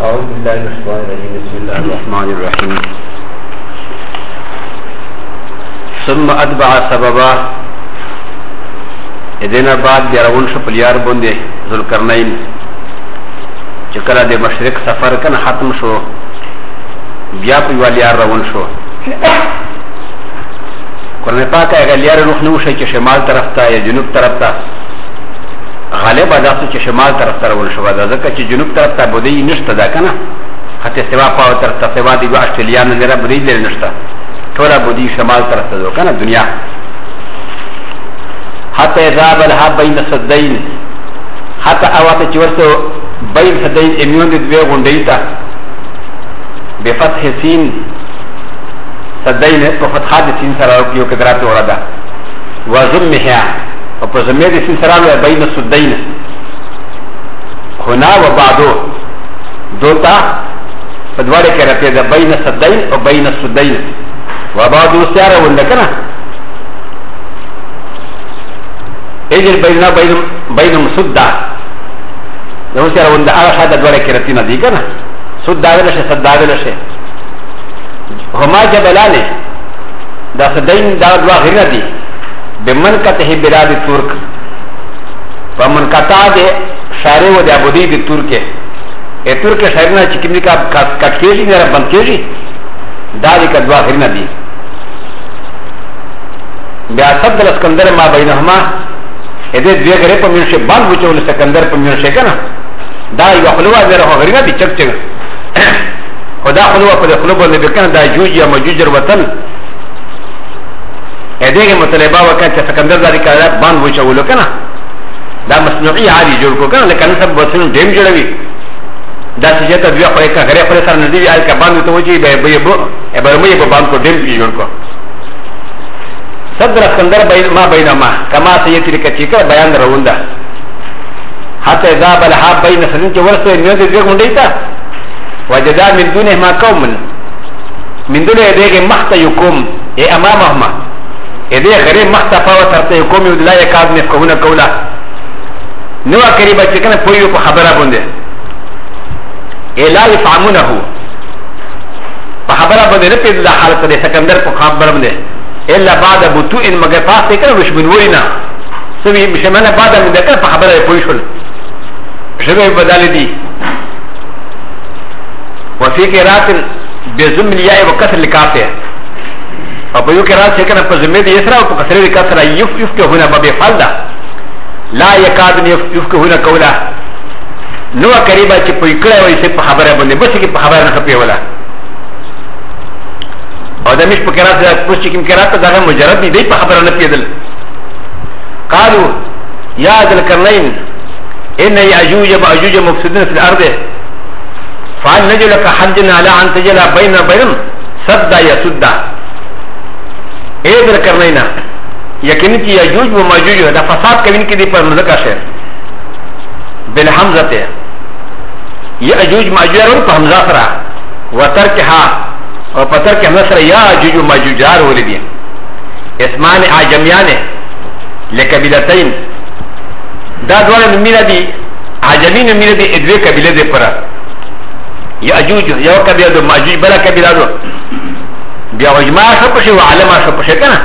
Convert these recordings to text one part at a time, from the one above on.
أعوذ بالله من الشيطان الرجيم بسم الله الرحمن الرحيم ثم أتبع سببا إذن بعد بيرون شو پلیار بنده ذوالقرنین چکر د مشرق سفر کنه ختم شو بیا په ولیار روان شو قرآن پاک اگر لیار روح نو شي چې شمال طرف ته یا جنوب طرف ته غالب ادا چې شمال طرف ته روان شو دا ځکه چې جنوب طرف ته بودی نشته دا کنه حتی سوا په طرف ته سوا دی استرالیا نه نه بودی لري نشته ټول بودی شمال طرف ته کنه دنیا حتی ذاب الها بین صدین حتی اواته چې ورته بین صدین امیون د دوی غونډې ته بفتح سین صدین په فتحه د سین سره یو کدرات ورده وزمها او په زمې د سین سره بین صدین هنا و بعدو دوتا په دواړه کې راته ده بین صدین او بین صدین و بعدو سره ولکنه اجل بيننا بين مسدة لو سيرا وندا هذا دوله كرتينا دي كنا سدة ولا شيء سدة ولا شيء هما جبلان دا سدين دا دوا غير دي بمنكته بلاد الترك ومنكتا دي شارع و دي ابودي دي ترك الترك شارعنا چكمني کا کټکېږي نه بنکېږي دا دي کدوا غير دي بیا صد الاسكندر ما بينهما اده دوی غره په منشه باندې وچول سکندر په منشه کنه دا یو خلوا زره غریبه دي چک چک خدا خلوا په خلوا باندې وکنه دا جوج یا مجوج وطن اده کې مطلبه وکړه چې سکندر داري کړه باندې وچول کنه دا مصنوعي عادي جوړ کو کنه لکه سب وسن ډیم جوړوي دا چې ته دوی خو یې غره پر سره ندی آی کا باندې ته وچی به به مې په باندې کو ډیم جوړ کو صدر اسكندر ما بينما كما سيأتي لكتشيكا بيان روندا حتى إذا بلها بين سنين ورسو النيوز الزيغ منديتا وجدا من دونه ما قوم من دونه يديغ مختا يقوم اي امامهما يديغ غريب مختا فاوة ترتا يقوم يود لا يكاد نفقهون قولا نوع قريبا چكنا پويو پا خبرا بنده اي لا يفعمونه پا خبرا بنده نپید دا حالت دي سكندر پا خبرا بنده إلا بعد بطوء مگر فاسد كنا مش بنورنا سوي مش منا بعد من ذكر فخبره يفوشل شبه بدال دي وفي قراءة بزم الياء وكسر الكافية فبيو قراءة كنا بزمد يسرا وكسر الكسر يفك هنا باب فالدا لا يكاد يفك هنا قولا نو قريبا چې په کړه وي چې په خبره باندې بس کې په خبره نه خپي ولا او دا مش په قرات ده پوښتنه کې قرات ده مجرد دی په خبره نه پیدل قالوا يا ذل القرنين ان ياجوج وماجوج مفسدون في الارض فان نجل لك حجنا على ان تجل بين بينهم سد يسد اے ذل القرنين یقیني چې ياجوج وماجوج دا فساد کوي کې دی پر مذکر شعر بالحمزه ياجوج ماجوج په حمزه سره وترکها او پتر کې نصر یا جوج ماجوجار ولدي اسمان اعجمیان لقبیلتین دا دوه نمونه دي اعجمین نمونه دي ادوی قبیله دي پر یاجوج یو قبیله دو ماجوج بلا قبیله دو بیا وجماع شو پشه او علما شو پشه کنه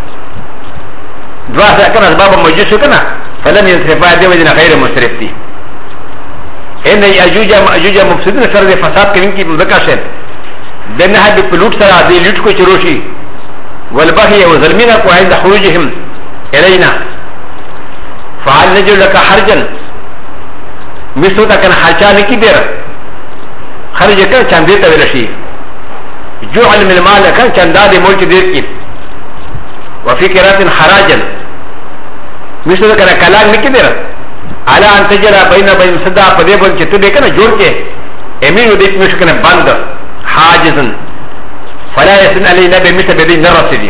دوا ځکه کنه باب موجود شو کنه فلم ينصرفا دي وجنه غیر مصرف دي ان یاجوج ماجوج مفسدون سر فساد کوي کی مذکر شه بنها بفلوت سرا دي لوت کو چروشي والبهي وظلمنا کو عند خروجهم الينا فعل نجل لك حرجا مسوتا كان حاجاني كبير خرج كان چانديتا ولشي جعل من المال كان چانداد ملك دير کی وفي قراءة حراجا مسوتا كان كلام كبير على ان تجرى بين صدا پديبن چتبه كان جوړ کې امين وديت مش كان بند حاجزا فلا يسن علينا بمثل بدين نرسدي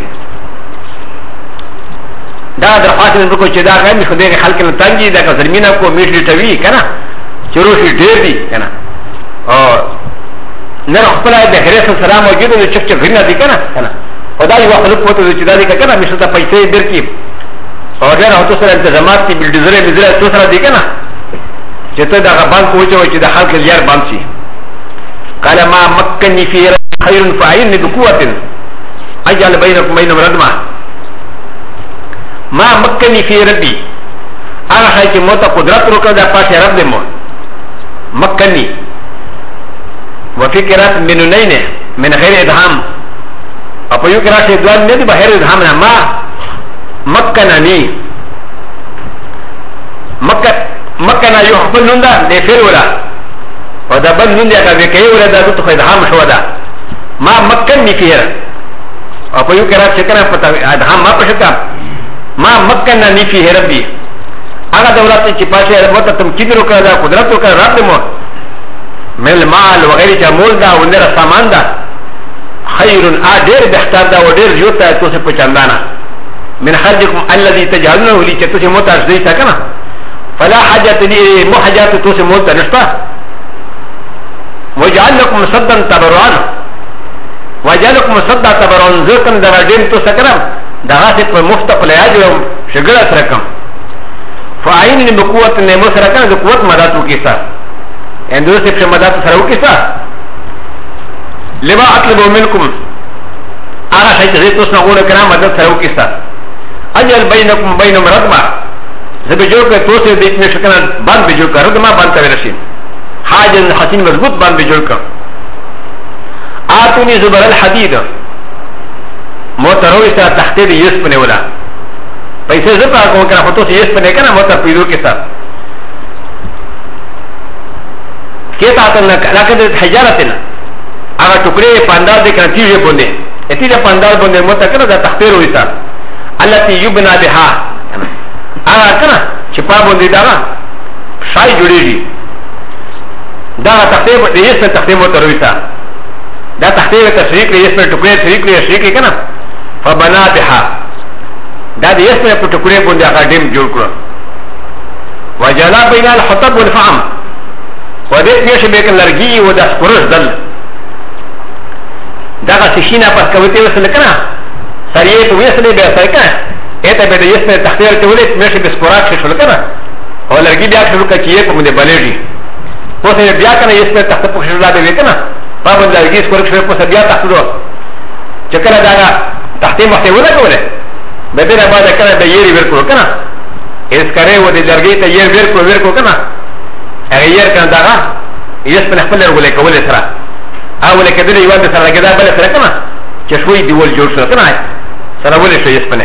دا درخواست من کو چې دا غمی خو دغه خلک نه تنګي دا زمينه کو میشل توی کنه چروشي ډېر دي کنه او نه خپل د هرڅ سلام موجود دي چې غنه دي کنه خدای یو خلک پته چې دا دي کنه میشل ته پیسې درکې او دا اوتو سره انتظامات دي بلډزره مزره تو سره دي کنه چې ته دا بانک وچو چې د خلک لار باندې قال ما مكنني فيه خير فأعينني بقوة أجعل بينكم بينهم ردما ما مكنني فيه ربي أنا خايف موتا قدرت ركض فاشي رب دمو مكنني وفي قراءة من نين من غير إدهام أو يو قراءة دوان ندي بغير إدهام ما مكنني مكنا يحفل نوندا لفير ولا ودا بن نوندا كذي ولا دا تخ إدهام شو دا ما مكنني فيه أو يو قراءة شكرا فتا إدهام ما بشكا ما مكنني فيه ربي أنا دولت چپاشي موتا تمكين ركض قدرت ركض رب دمو من المال وغير جمول دا ونر سامان دا خير ادير بختار دا ودير جوتا توسي پچاندانا من خرجكم الذي تجعلونه لي چتوسي موتا ازدي ساكنا فلا حاجة لي مو حاجات توسي موتا نشتا وجعل لكم صدا تبرعان وجعل لكم صدا تبرعان زركم دا ودين تو ساكنا دا غاسق مفتق لياجرم شغلت ركم فأعينني بقوة نمو سركنا دا قوة مداتو كيسا اندوس في مدات سرو كيسا لما اطلب منكم انا شيء زيتوس نقول كلام مدات سرو كيسا اجل بينكم بين ردما زبجوك توسي ديت مشكنا بان بجوك ردما بان تبرشين حاجة حسين مضبوط بان بجوك آتوني زبر الحديد موتروي سا تحتيد يسبني ولا پیسے زبا کو کنا فتوسي يسبني كنا موتر پیدو كيسا كيف أتنا لكن حجارتنا أنا تقولي باندار دي كان تيجي بندي تيجي باندار بندي متكنا ده تحتير ويسا التي يبنى بها أنا كنا شباب بندي دارا شاي جوريجي دارا تحتير ده يسمى تحتير مترويسا ده تحتير تشريك يسمى تقولي تشريك يشريك كنا فبنى بها ده يسمى تقولي بندي أقدم جوركرا وجلا بين الحطب والفعم ودې میشه به کلرګي و د سپورس دل دا سشینا پس کوته وسل کنه سریه ته وسل به سر کنه اته به د یسمه تختیر ته ولې میشه به سپوراک شول کنه او لرګي بیا شروع کچې په مده بلېږي اوسه بیا کنه یسمه تخت په شروع لا دی کنه په باندې لرګي سپورک شوی په بیا تخت دو چکر دا تختې مخته ولا کوله به دې نه بعد کنه به یری ورکو کنه اس کرے و د لرګي ته یې ورکو کنه اغير كان داغا يسبن خپل ورغله کول سره اول کده یو د سره کده بل سره کنه چې شوي دیول جوړ شو کنه سره ولې شو يسبن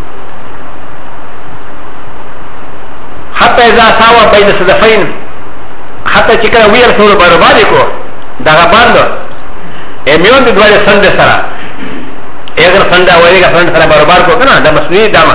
حتى اذا ساوا بين صدفين حتى چې کله ویر سره برابر کو داغا باندې امیون د دوه سند سره اگر سند اوريګه سند سره برابر کو کنه د مسنوي دامه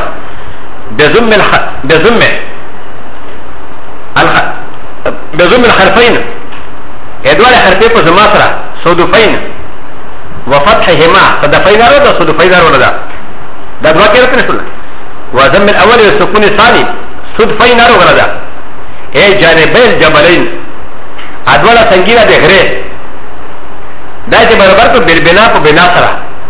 بزم الحرفين ادوال حرفين په زماسره صدفين وفتحهما صدفين ردا صدفين ردا دا دوا کې راته نشول وزم الاول السكون الثاني صدفين ردا اي جانبين الجبلين ادوال سنگيرا ده غره دا چې برابر په بالبنا په بنا سره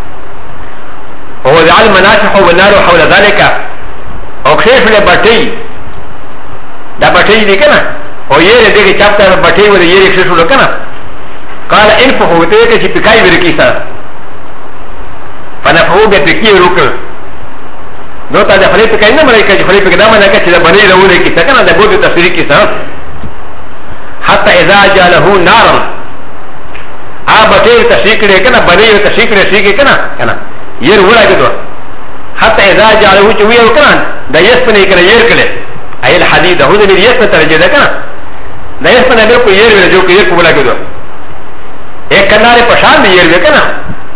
او جعل مناشح والنار حول ذلك او كيف لبټي دا بټي دي کنه او یې دې چاپتا بټي ولې یې ښه شو کنه قال انفخوا ته کې چې پکای ورکی سره فنفخوا به پکې وکړ نو تا د خلیفہ کین نه مړی کې خلیفہ دا منه کې چې دا باندې راولې کې څنګه د بوت تفسیر کې سره حتى اذا جاله نارا ابټي تشریک دې کنه باندې تشریک دې کنه کنه ير ولا كده حتى اذا جعله چوي وكان دا يسپنه کنه ير کله اي الحديد هو دې يسپنه ترجه ده کنه دا يسپنه به کو ير ولا جو کو ير کو ولا كده ایک کنارے پشان ير وکنه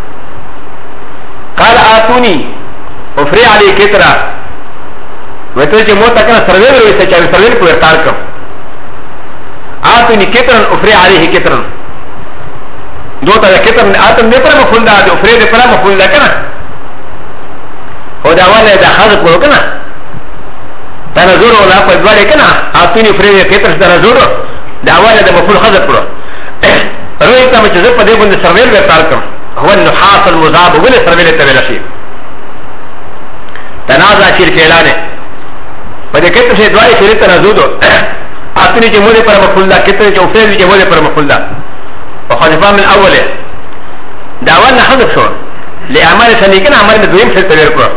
قال اتوني وفري علي كترا وته چې مو تکنه سرویر وي چې سرویر کو ارتار کړ اتوني كترا وفري عليه كترا دوتا كترا اتم نه پر مفعول ده او فري ده پر مفعول ده کنه او دا ولا دا حذف ورو کنه تنظر ولا فضل کنه اتوني فري كتر تنظر دا ولا دا مفعول حذف ورو روي ته چې په دې باندې سرویر ورتار کړ هو النحاس المذاب ولا سرویر ته ویل شي تنازع شیر کېلانه په دې کې څه دوای شیر تنازع اتوني چې موږ پر مفعول ده کتر چې او فري چې موږ پر مفعول ده وخلفاء من اوله داوانا حذف شو لاعمال سنيكنا عمل بدويم في التبير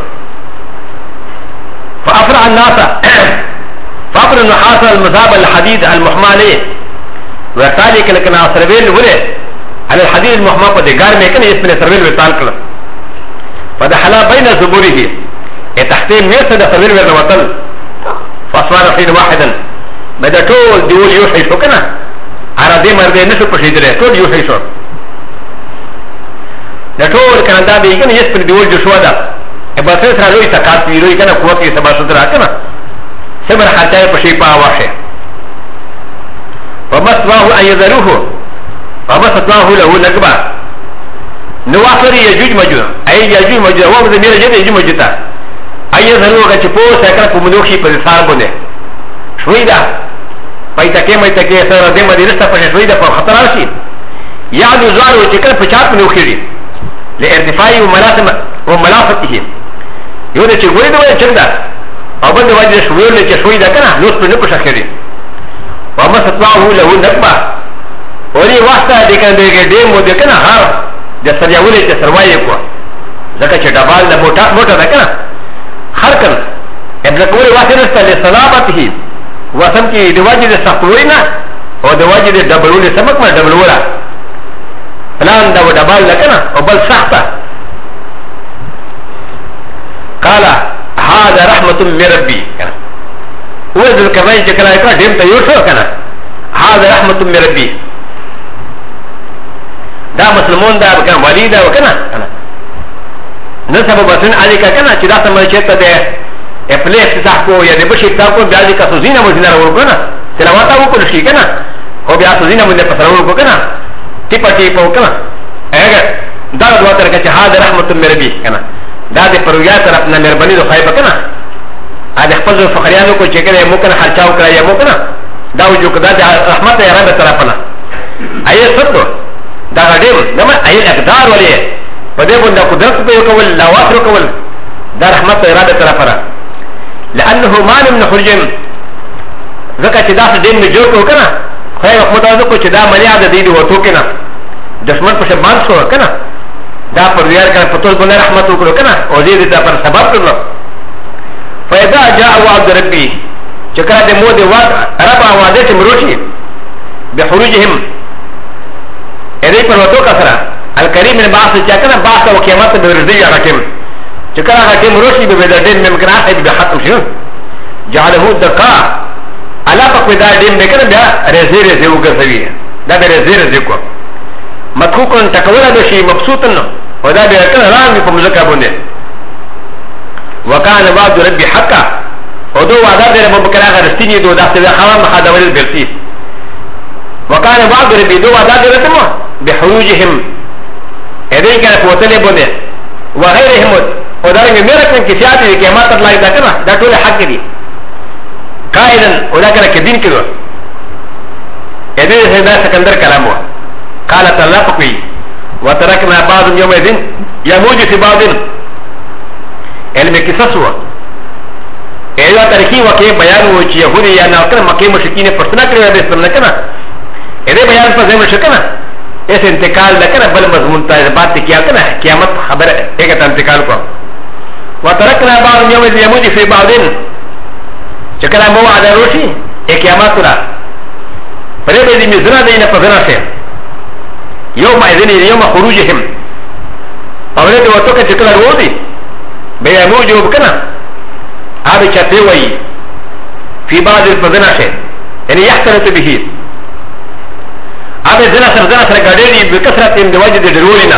فافرع الناس فافرع النحاس المذاب الحديد المحمى عليه وذلك لكن سربيل وله على الحديد المحمى قد قال ميكن اسم سربيل وطال كله فدخل بين زبوره تحتيه ميسد سربيل ورنوطل فاصبح حين واحدا بدا طول ديول يوحي شو كنا على دي مرضي نسو بشيدره طول يوحي شو دا طول كان دا بيكن يسبن ديول جشوا دا بسر سرا لوي سکات وی لوي کنا قوت کی سبا سدرا کنا صبر حتى پشي پا واشه ومسواه ان يذروه ومسواه له نقبا نوافر يجوج مجوع اي يجوج مجوع هو ضمير جد يجوج مجتا اي يذروه كچپو سکر کومدوخي پر سار بونه شويدا پایتکه مایتکه سره د مدینه په شويدا په خطر راشي یاد زارو چې کله 50 منوخي لارتفاع وملافته يوجد شيء ولد ولا شندا أو بدو وجد شويل لكشوي ده كنا نوس بنقش أخيري وما ستواه له نقبة ولي واسطة دكان دكان مودي كنا هار جسر يولي جسرواي كوا زكاة دبال ده موتا ده كنا خركن ابن كوري واسطة نستا لصلابته وسم كي دواجد سفروينا او دواجد دبلولي سمك ما دبلولا فلان ده ودبال ده كنا وبل سحطة قال هذا رحمة من ربي هو ذكر رأي جكلا يكرا ديم تيوشو كنا هذا رحمة من ربي دا مسلمون دا بكنا ولي دا وكنا نسبب بسن عليك كنا چدا سمجھ چیتا دے اپلے افتتاح کو یا دبشی افتتاح کو بیازی کا سوزینا مجھنا رو کنا تلاواتا وہ کلشی کنا ہو بیا سوزینا مجھنے پسر رو کو کنا ٹپا ٹپا کنا اگر دا دعا ترکا چه هذا رحمة من ربي کنا دا د پرویا طرف نه مهرباني دو خایبه کنه ا د خپل فقریانو کو چې کله مو کنه خرچاو کړی یا مو کنه دا جو کدا د رحمت یا رب طرف نه اي ستو دا غډیم دمه اي اقدار ولې په دې باندې قدرت په کول لا واسر کول دا رحمت یا رب طرف نه لانه مال من خرجم زکه چې دا دې نه جوړ کو کنه خو یو متوازو کو چې دا ملیا د دې وته کنه دشمن په شبان شو کنه دا پر ویار کنه پتول بنه رحمت وکړو کنه او دې دا پر سبب کړو فاذا جاء وعد ربي چکر دې مو دې وعد رب وعده چې مروشي بخروجهم اې پر وته کثره الکریم من باث چکنه باث او قیامت به رضی حکیم چکر حکیم مروشي به بدر من مکراه به ختم شو جعله دقا الا پکدا دې مکنه بیا رزي رزي وګرځوي دا به رزي رزي کو مدخوكا تكولا بشي مبسوطا وذا بيكون رامي فمزكا بني وكان وعد ربي حقا ودو وعداد رب بكراغ رستيني دو داخل خوام محادول البرسي وكان وعد ربي دو وعداد ربما بحروجهم اذن كان قوتل بني وغيرهم ودارنگ ميركن كسياتي لكيامات الله دا كنا دا طول حق دي قائدا ودا كنا كدين كدو اذن سيدا سكندر كلامه قال تلقي وتركنا بعض يومئذ يموج في بعض علم قصصه اذا تركي وكي بيان وجه يهودي يا ناكن مكي مشركين فرسنا كريم باسم لكنا اذا بيان فزي مشركنا اس انتقال لكنا بل مضمون بات کیا کنا قیامت خبر ایک انتقال کو وتركنا بعض يومئذ يموج في بعض چکنا مو عدا روشي ایک قیامت را پرے بے دی مزنا دینا پزنا سے يوم اذن يوم خروجهم اولاد وتوكا شكل الودي بيموج وبكنا هذا شتوي في بعض الفضناشة يعني يحترت به هذا زنا سرزنا سرقاديني بكثرة من وجد درولنا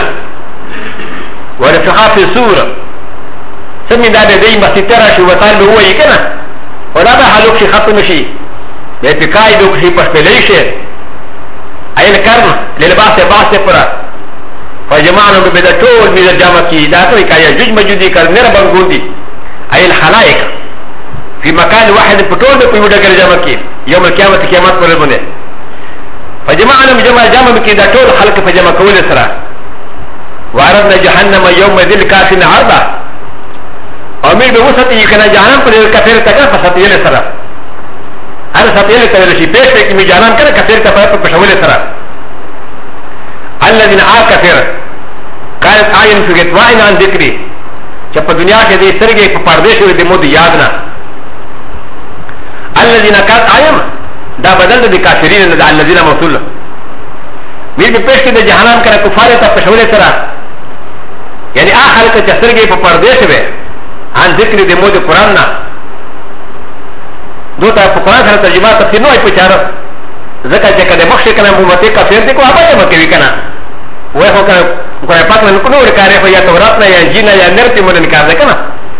ورفقا في السورة سمي دابا دي مستترى شو وطالب هو يكنا ودابا حالوك شي خط مشي بيبكاي دوك شي بشبليشي اي الكرم للباس باس فرا فجمعنا ببدا طول من الجامعة كي داتوي كايا جوج مجودي كالنر بانگوندي اي الحلائق في مكان واحد بطول بيودا كال جامعة كي يوم القيامة قيامات پر المنه فجمعنا بجمع الجامعة كي دا طول خلق فجمع كول سرا وعرضنا جهنم يوم ذل كافين عرضا امير بوسطي يكنا جهنم پر الكفير تكا فسطيل سرا هذا سطيل تولشي بيش في مجانان كنا كثير كفاية بشويل سرا الذين كافر قالت اعين في غطوائن عن ذكري چې په دنیا کې دې سترګې په پردې شوې د مود یاد نه الذين قالت اعين دا بدل د کافرین نه د الذين موصول وی په پېښ کې د جهنم کړه کفار ته په شولې سره یعنی اخر کې چې سترګې په پردې شوې عن ذکر د مود قران نه دوته په قران سره ترجمه تفسیر نه وي په چاره ځکه چې کله مخ شي کنه مو ته کافر دي کو هغه به کوي کنه وای هو کنه کوی پاک نه کوو کاري خو یا تورات نه یا انجیل یا نرتي مونږ نه کار ده کنه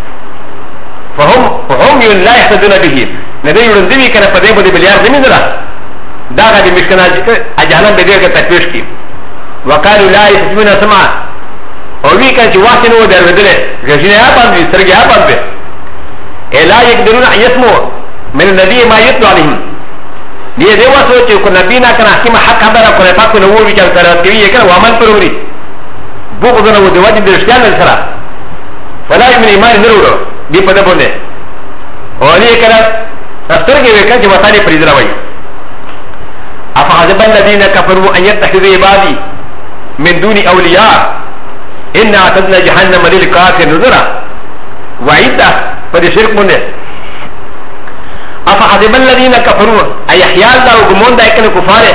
فهم لا يهتدون به ندی ورندوی کنه په دې باندې بلیار زمين ده دا غدي مشکنه اجانم به دې کې تکويش کی وقالو لا يسمعون سمع او وی کنه چې واسه نو درودله غشنه یا باندې سرګه یا باندې الا يقدرون يسمعوا من النبي ما يتلو عليهم دې دې واسو چې کو نبی نه کنه حکیم حق خبره کوي پاک نو وی چې تر کوي کنه وامن پروري بوغ نه و دې وادي درشتان سره فلا من ایمان ضرورو دې په دې باندې او دې کنه استرګې وکړه چې وطن پریز راوي افحسب الذين كفروا ان يتخذوا عبادي من دون اولياء ان اعتدنا جهنم للكافرين نذرا وعيدا فدي شرك منه افحسب الذين كفروا اي احيال دا وغمون دا كن كفار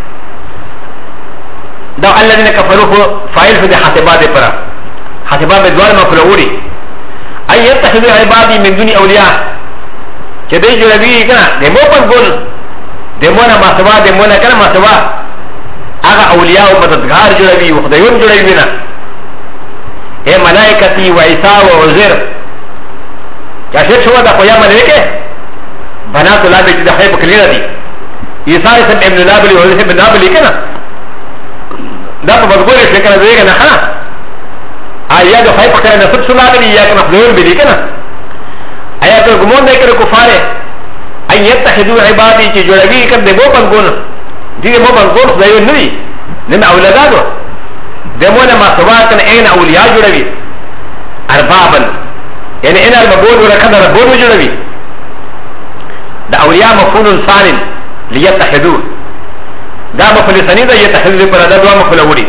دا الذين كفروا فاعل في حسبات پر حسبات بدوار مفعول ان يتخذوا عبادي من دون اولياء چې دې جوړوي کنه د مو په ګل د مو نه مسوا د مو نه کنه مسوا هغه اولیاء او مددگار جوړوي او خدایون جوړوي نه اے ملائکتی و عیسی و عزیر چا شر شو دا قیا ملائکه بنات الله دې د خیر په کلیره دي عیسی ابن نابلی او عزیر ابن نابلی کنه دا په بدګوري فکر دی کنه ها آیا د خیر په کلیره نسب سنا دي یا کنه خدایون به دي کنه ایا ته ګمون نه کړو کفار اي يتخذوا عبادي چې جوړوي کړه د مو پنګون دي مو پنګون خدای نه دي نه اولادانو دمونه ما سواکن اين اولیاء جوړوي اربابن یعنی ان المبود ورکړه ربون جوړوي د اولیاء مفعول ثان ليتخذوا دا مفعول ثاني دا يتخذوا پر دا دوه مفعول وړي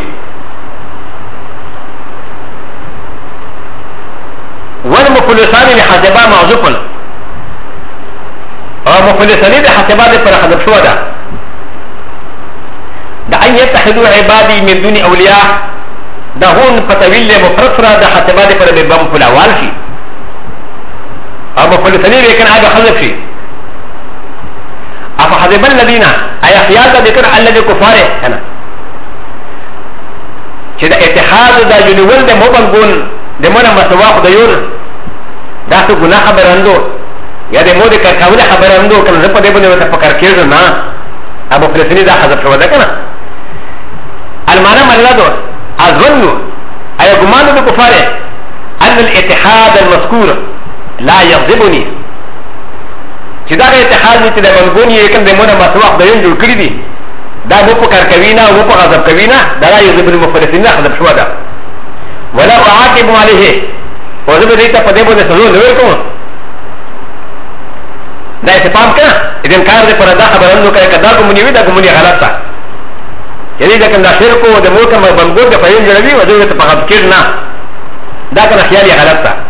والمفعول الثاني لحسبا معذوف او مفعول الثاني لحسبا پر حذف شو ده دا ان يتخذوا عبادي من دون اولياء دا هون فتويل مفرد سره دا حسبا پر مفعول اول شي او مفعول الثاني لكن هذا حذف شي افحسب الذين اي احياء ذكر الذي كفار انا چې دا اتحاد دا جنول د مبنګون د مونږه مسوا خدایور دا څه ګناه خبرندو یا د مو د کارکاوله خبرندو کنه په دې باندې وته فکر کېږي نه ابو فلسطینی دا حذف شو ده کنه المعنى ملادو اظن اي ګمان د کفار ان الاتحاد المذكور لا يغضبني چې دا اتحاد چې د بنګون یې کنه د مونږه مسوا خدایون جوړ کړی دي دا مو په کار کوي نه مو په غضب کوي نه دا لا يغضب المفلسين حذف شو ده ولا اعاقب عليه وزه دې ته په دې باندې سلو نه ورکوم دا څه پام کړه اذن کار دې پر دا خبرندو کوي کدا کومنی وي دا کومنی غلط ده یعنی دا کنه شرک او د ملک ما بنګور د پېژن جوړوي او دې ته په غضب کې نه دا کنه خیالي غلط ده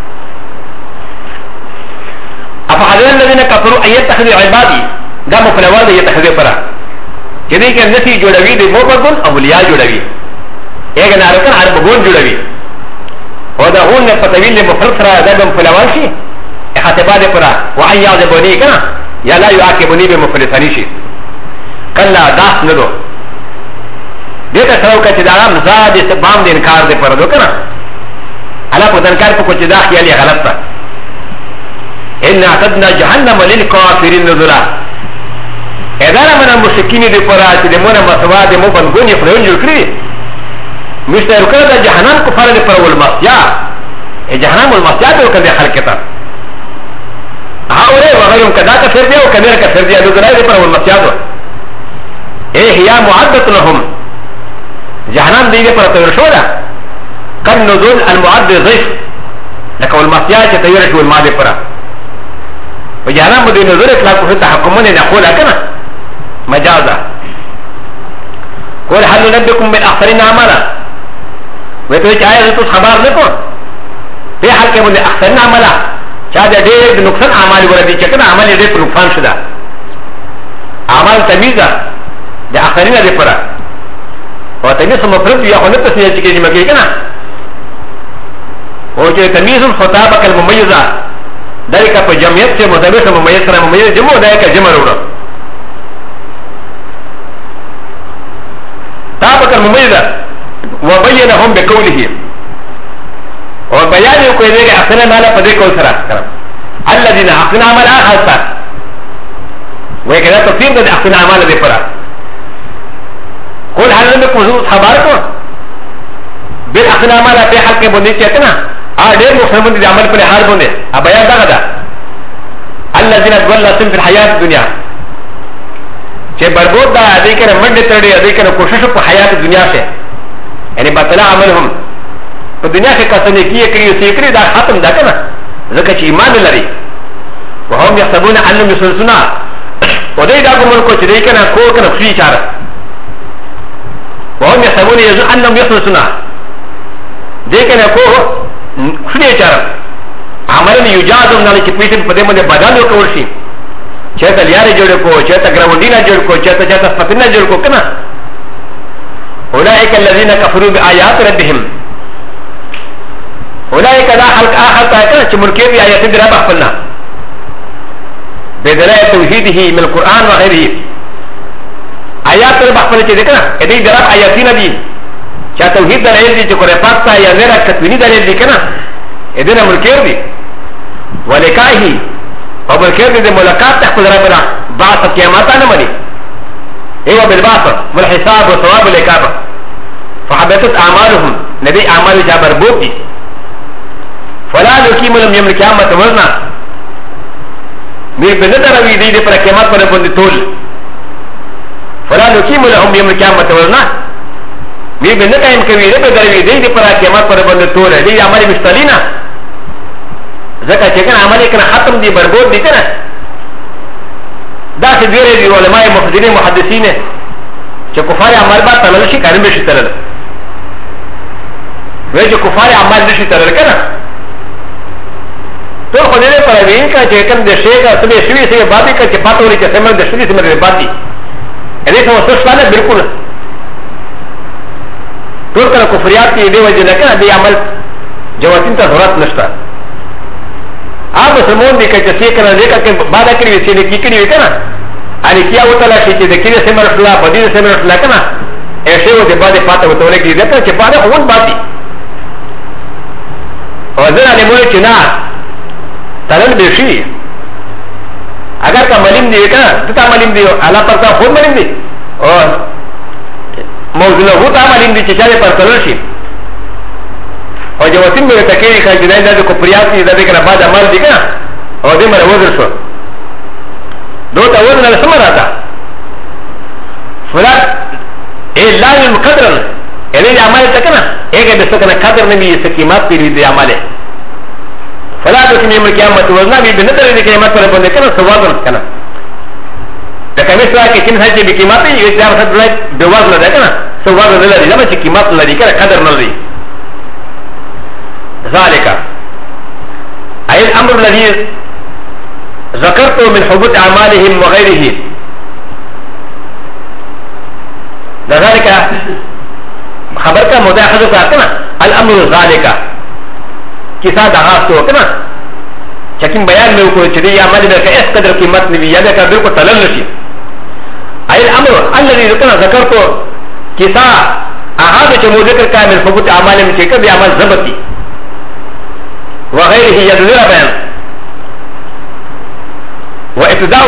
افعل الذين كفروا ان يتخذوا عبادي دا مفلوال دې يتخذوا پر چې دې کې نفي جوړوي د مو بنګون اولیاء جوړوي اګه نه رکن هر بګون جوړوي او دا هون په طويل مفرد سره دا کوم فلوال شي احتباد پر وان يعذبني کنه یا لا يعاقبني بمفلسني شي کلا داس نه دو دې ته څو کچ دا رام زاد استبام د انکار دې پر دو کنه الا په انکار په کوچ دا خیالي غلط ده ان اعتدنا جهنم للكافرين نزلا اذا من المشركين دې پر چې د مونږه مسوا د مو بنګونی خلون جوړ کړی مشتر کړه د جهنم کفار دې پر ول مسیا جهنم المسیا ته کړه خلکتا هاوله وغيرهم كذا كفر دي وكذا كفر دي ادو دراي پر ول مسیا ته اے هيا معدت لهم جهنم دې پر تور شو ده کن نزول المعد ضيف لك المسیا چې تیر شو الماده پر وجهنم دې نزول اطلاق په تحکمونه نه خو لکنه مجازا قول هل ننبئكم بالاخسرين اعمالا وتو چاہے تو خبر نہ کو په حال کې باندې اخسرین عملا چا دې ډېر نقصان اعمال ورته چې کنه عمل دې په نقصان شدا اعمال تمیزه د اخرین دې پره او تمیز مفرد یا خو نه تسنیه چې کې مګي کنه او چې تمیز خطابه المميزه ذلك په جمعیت سے مدبر سے ممیز سره ممیز جمع ذلك جمع وروړه طابق المميزه وبينهم بقوله وبيان يكون ذلك اخرنا مالا فذلك وسرا الذين اخرنا مالا خاصه وكذا تفسير ده اخرنا مالا ذي فرا قل هل لكم خبركم بالاخرنا مالا في حق بندي كتنا ډېر مسلمان دي عمل پر حال باندې ا بیان دا ده الذين ضلوا في الحياه الدنيا چې بربود دا دې کنه منډه تړي دې کنه کوشش په حیات دنیا سے یعنی بطلا عملهم په دنیا کې کسنې کیږي سیکري دا ختم ده کنه ځکه چې ایمان لري وهم يحسبون انهم يسلسون او دې دا کوم کو چې دې کنه کو کنه فری چاره وهم يحسبون انهم يسلسون دې کنه کو خلی چاره عمل یو جادو نه چې پیسې په دې باندې بدل وکول شي چې ته لیارې جوړ کو چې ته ګراوندینه جوړ کو چې ته سپتنه جوړ کو کنه اولئک الذين كفروا بآيات ربهم اولئک ذا خلق اخر کنه چې منکر دي آیات دې رب خپلنا بدلائل توحیده من القرآن وغيره آیات رب خپل چې کنه دې درب آیاتونه دي چې توحید دلیل دي چې قرآن پاک ته یا نه کتونی دلیل دي کنه ادنا منکر دي ولکاهی او منکر دي ملاقات تخپل ربنا بعث قیامت نه مني ايوه بالبعث والحساب والثواب والعقاب فحبطت اعمالهم ندي اعمال جابر بوتي فلا نقيم لهم يوم القيامه وزنا مي بندر وي دي پر قیامت پر بند تول فلا نقيم لهم يوم القيامه وزنا مي بندر قائم کوي دي پر وي دي پر قیامت پر بند تول دي عمل مستلینا زکه چې کنه عمل کنه ختم دي بربود دي کنه دا چې ډېر دي علماء مفسرین محدثین چې کفار عمل با تلل شي کارم شي تلل وای چې کفار عمل نشي تلل کنه تو خو دې پر وین کا چې کنه د شي کا سمې شوی سي باندې کا چې پاتو لري چې سمې د شوی سمې باندې دې څه وسه ستانه بالکل ټول کله کفریات دې وجه نه کنه دې عمل جواتین ته ضرورت نشته آپ مسلمان دی کہ چسی کنا دیکھا کہ بادہ کری ویسی نے کی کری وی کنا آنی کیا ہوتا لاشی چی دکیل سے مرسلا بدیر سے مرسلا کنا ایسے ہو دے بادے پاتا ہوتا ہونے کی دیکھا چی بادہ خون باتی اور ذرا نمونے چی نا تلن بیشی اگر کا ملیم دی کنا تتا ملیم دی اللہ پر تا خود ملیم دی اور موزنہ ہوتا ملیم دی چی چاہے پر تلن شی او جو وسیم به تکیری کای جنای د کوپریات دی د کنه بعد عمل دی کنه او دې مر وزر شو دوته وزن له سم راته فلات الا المقدر الی عمل تکنه ایګه د څه کنه قدر نه وي څه قیمت پیری دی عمله فلات کې یوم قیامت وزن به نه درې قیامت پر باندې کنه سوال کنه د کمه سره کې کین هڅه به قیمت یې چې هغه درای د وزن ده کنه سوال نه لري دا چې قیمت لري کنه قدر نه لري ذلك أي الأمر الذي ذكرته من حبوط أعمالهم وغيره ذلك خبرك مداخلة كنا الأمر ذلك كسا دعاته كنا لكن بيان میں کو چدی عمل میں کہ اس قدر قیمت نہیں یا کہ بالکل تلل شي أي الأمر الذي ذكرته كسا أهذا جو ذكر كان من حبوط أعمالهم كي كبي عمل ضبطي وغيره يدل بيان وابتداء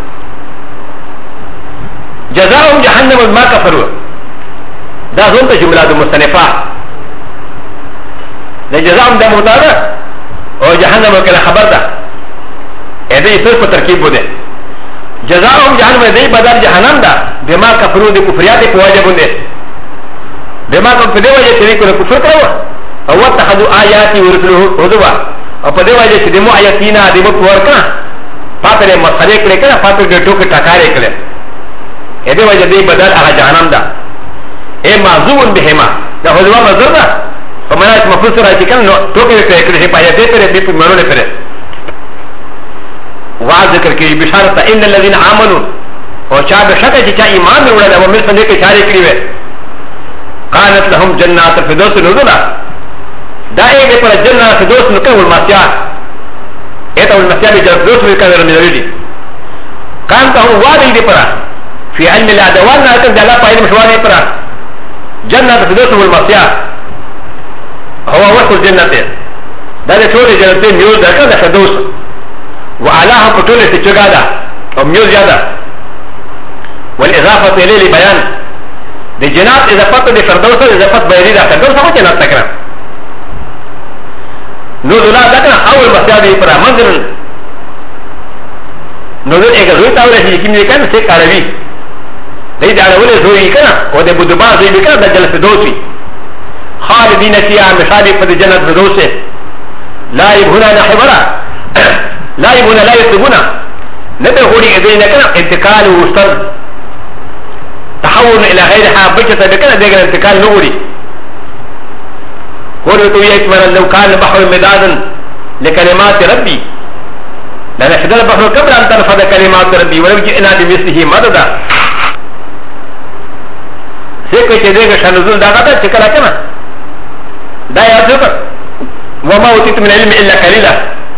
جزاؤهم جهنم ما كفروا دا زونت جملة مصنفة جزاؤهم دا مطابق او جهنم كلا خبر دا هذا يصير تركيب بده جزاؤهم جهنم دي بدل جهنم دا بما كفروا دي كفريات فواجبون دي بما كفروا دي وجه تريكوا كفر كروا او اتخذوا آياتي ورسله هدوا او په دې وجه چې دمو آیاتینا دمو ورکا فاتره مسخره کړي کړه فاتره د ټوک ټکارې کړي دې وجه دې بدل هغه جهنم ده اي معذوب بهما دا هو جواب مصدر ده فمعنى مفروض سره چې کنه تو کې ته کړی په یاد ته دې په مرونه پره وا ذکر کې بشارت ان الذين امنوا او چا به شکه چې چا ایمان وروړل او موږ څنګه کې چاري کړی وي قالت لهم جنات الفردوس نزلا دا یې په جنات الفردوس نو کې ولماتیا اته ولماتیا به الفردوس وی کړه مې كان هو وادي دي برا في علم الادوان لكن جلا فايد مشوار برا جنة الفردوس والمصيا هو وصل الجنة ده شو الجنة ميوز ده كده الفردوس وعلاها بطولة تجادا او ميوز زيادة والاضافة اليه لبيان دي جنات اضافة دي فردوس اضافة بيري ده فردوس هو جنات تكرا نوزولا ده كده اول مصيا دي برا منزل نوزل اگه زوی تاوله شی یکیم دیکن سیک عربی دی دعوله زوی کنا و دی بودبان زوی بکنا دا جلس دوسی خالدین فیها مشابه فد جنت دوسه لا یبهونا نحبرا لا یبهونا لا یطلبونا نبه خوری ادوی نکنا انتقال و وستر تحول الى غیرها بچتا بکنا دیگر انتقال نوری خوری تو یکمنا لو کان بحر مدادا لکلمات ربی لنفذ البحر قبل ان تنفذ كلمات ربي ولو جئنا بمثله مددا سيكو تشديك شنزول داغتا شكرا كما دا يعزوك وما اوتيت من علم الا قليلا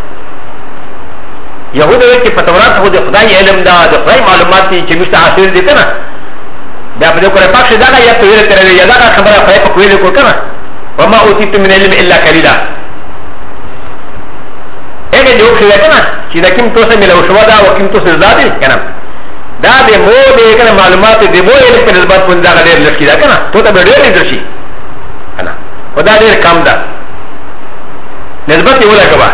يهود وكي فتورات هو خداي علم دا خداي معلومات چې مشت حاصل دي کنه دا په دغه پاک شي دا یا ته ویل ترې یا دا خبره پای په کویل کو کنه وما اوتيت من علم الا قليلا اگه جواب شده کنه چی دا کم توسه ملو شوا دا و کم توسه زادی کنه دا ده مو ده کنه معلومات ده مو علم پر نسبت پون دا غدیر لشکی دا کنه تو تا بر دیر نیدر شی کنه و دا دیر کم دا نسبت اولا کبا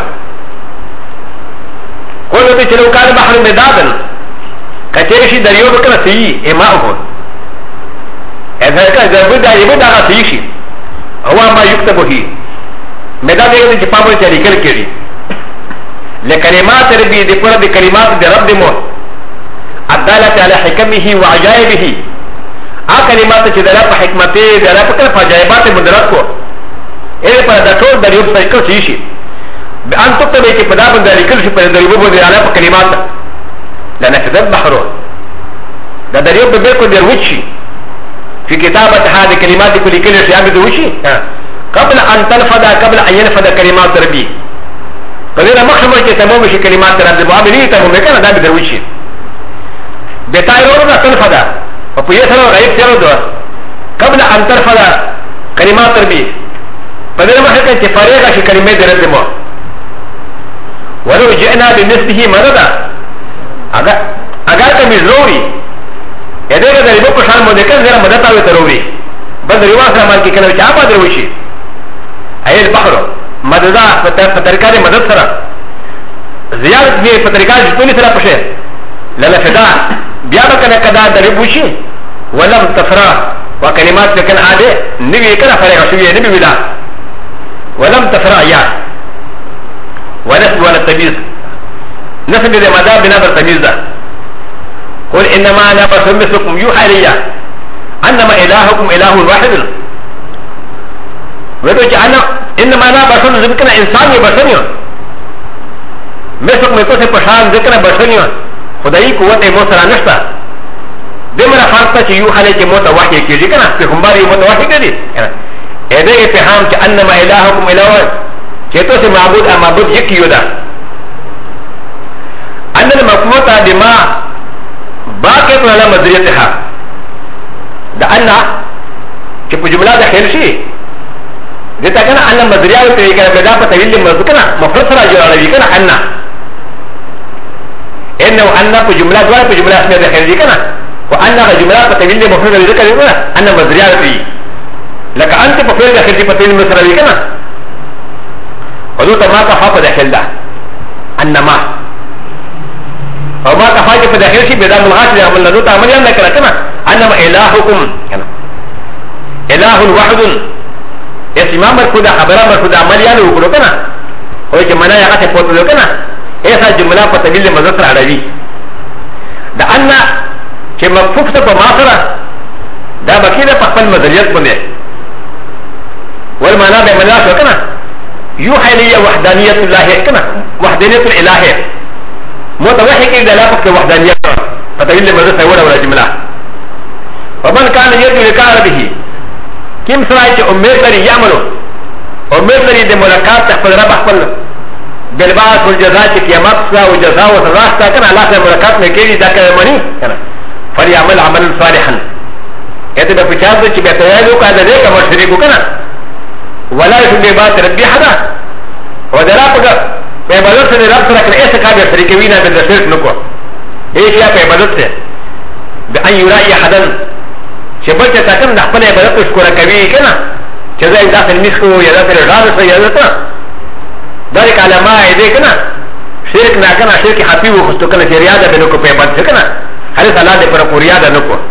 قولو تی چلو کار بحر مدادن کچرشی دریو بکنه سیی ایماؤ کن ایسا کنه ضربت دا ایمو دا غا سیی شی هوا ما یکتبو ہی مداد ایگه چی پامو چا لیکل کری لكلمات ربي دي فرد كلمات دي رب دي مو الدالة على حكمه وعجائبه كلمات چه دلالة پا حكمته دلالة پا عجائبات مدرات کو ايه پر دطول دريوب سيكل سيشي بأن تكتبه كي پدا بند دريكل شي پر دريوب دلالة پا كلمات لنفذت بحرو دا دريوب بلکو دروچي في كتابة هذه كلمات كل كل شيء دروچي قبل ان تنفذ قبل ان ينفذ كلمات ربي فلذا مخشمه كي تمام شي كلمات رب المعاملين تمام كان دا بدروشي بتايرو دا تنفذ وبيسر غيب سيرو دو قبل ان تنفذ كلمات ربي فلذا مخشمه كي فريغا شي كلمات رب مو ولو جئنا بمثله مددا اگر كم ضروري يدير دا ربو كشان مو دكن زرا مدد تاوي ضروري بل رواس رحمان كي كنو چا با دروشي اي البحر مددا فتركه مدد سره زيادت به فتركه جتوني سره پشه للفدا بیا بکنه کدا دربوشي ولم تفرا وكلمات لكن عاده نبي كده فرق شويه نبي ودا ولم تفرا يا ونسب ولا تمييز نسب ده مدى بنا بالتمييز ده قل انما انا بشر مثلكم يوحى الي انما الهكم اله واحد ويقول انا انما انا بشر ذكرنا انسان بشر مثلكم يقول پشان ذكرنا بشر خدای قوت موسر نشتا دمرا فرقه چې یو خلک موت وحی کیږي کنه پیغمبر یې موت وحی کړي اې دې اتهام چې انما الهکم اله چې تاسو معبود معبود یک یو ده ان المفروض بما باقت على مدريتها ده ان چې په جمله ده خیر شي دته کنه ان مدريات ته کې بدا په تویل مذکره مفرد سره جوړوي کنه ان انه ان په جمله دوه په جمله اسمه ده خیر دي کنه وان جمله په تویل مفرد ذکر کنه ان مدريات دي لکه انت په فعل داخل دي په تویل مسره دي کنه ولو ما كفى داخل ده انما او ما كفى في داخل شيء بدا ملغات ده عمل له تعمل يعني كده كما انما الهكم كده اله واحد اسماء مرفوضه خبره مرفوضه عمل يعني وكله كده هو جمله يا اخي فوت له كده ایسا جمله په طویل مذکر عربي ده ان چې مفوف ته په ماثره دا بکی دا پخپل مذریت بنده والمانا بے مناس وکنا یوحی لی وحدانیت اللہ کنا وحدانیت الالہ متوحی کی دلاپک کے وحدانیت فتویل مدرس اولا ولا جملہ ومن کان یرجو لقاء ربه کم سرائی چه امید لري یعملو امید لري د ملاقات تخفل رب اخفل بالبعث والجزاء چه قیامت سا و جزاء و سزا ستا کنا اللہ سے ملاقات میں کیلی دا که منی کنا فلیعمل عمل صالحا ایتے با پچاس دو چه بیتوائدو که دا دیکا مرشریکو کنا ولا يشرك بعبادة ربي حدا ودرا پگا عبادت سے رب سره کنا ایسا کابر شریکوی نا بل شرک نکو ایک یا پہ عبادت سے بأن يرائي حدا چه بچه تا کن دا خپل عبادت شکره کوي کنا چه زای داخل نسکو یا داخل رارسو یا داخل دارک علماء ایده کنا شرک نا کنا شرک حفی و خستو کنا چه ریاده بنکو پہ عبادت سے کنا حریص اللہ دے پر کو ریاده نکو